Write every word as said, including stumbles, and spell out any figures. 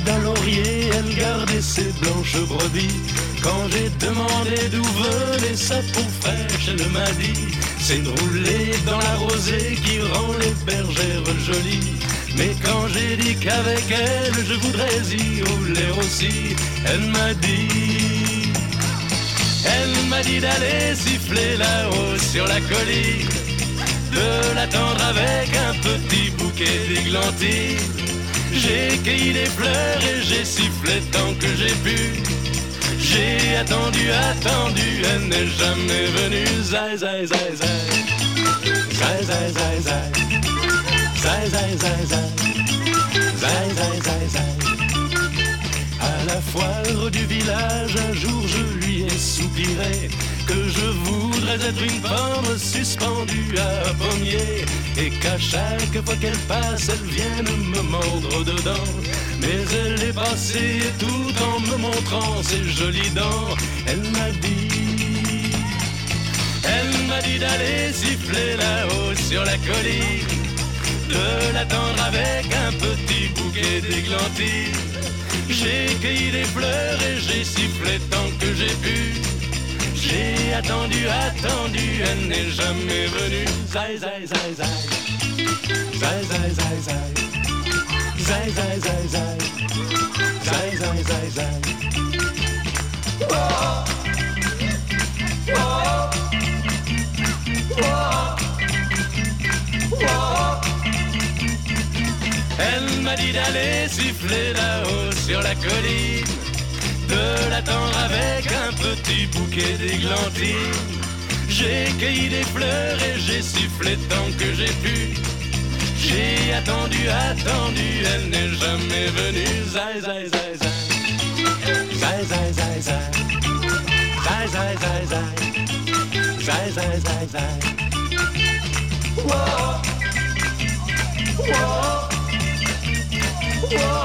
d'un laurier, elle gardait ses blanches brebis. Quand j'ai demandé d'où venait sa peau fraîche, elle m'a dit: c'est de rouler dans la rosée qui rend les bergères jolies. Mais quand j'ai dit qu'avec elle je voudrais y rouler aussi, elle m'a dit, elle m'a dit d'aller siffler là-haut sur la colline, de l'attendre avec un petit bouquet d'églantines. J'ai cueilli des fleurs et j'ai sifflé tant que j'ai pu. J'ai attendu, attendu, elle n'est jamais venue. Zai, zai, zai, zai. Zai, zai, zai, zai. Zai, zai, zai, zai. Zai, zai, zai, zai. À la foire du village, un jour je lui ai soupiré que je voudrais être une pomme suspendue à un pommier, et qu'à chaque fois qu'elle passe, elle vienne me mordre dedans. Mais elle est passée tout en me montrant ses jolies dents. Elle m'a dit, elle m'a dit d'aller siffler là-haut sur la colline, de l'attendre avec un petit bouquet d'églantines. J'ai cueilli des fleurs et j'ai sifflé tant que j'ai pu. J'ai attendu, attendu, elle n'est jamais venue. Zai, zai, zai, zai. Zai, zai, zai, zai. Zai, zai, zai, zai. Zai, zai, zai, zai. Whoa. Whoa. Whoa. Whoa. Elle m'a dit d'aller siffler là-haut sur la colline, de l'attendre avec un petit bouquet d'églantines. J'ai cueilli des fleurs et j'ai sifflé tant que j'ai pu. J'ai attendu, attendu, elle n'est jamais venue. Zai, zai, zai, zai. Zai, zai, zai, zai. Zai, zai, zai, zai. Zai, zai, zai, zai. Whoa. Whoa. Whoa.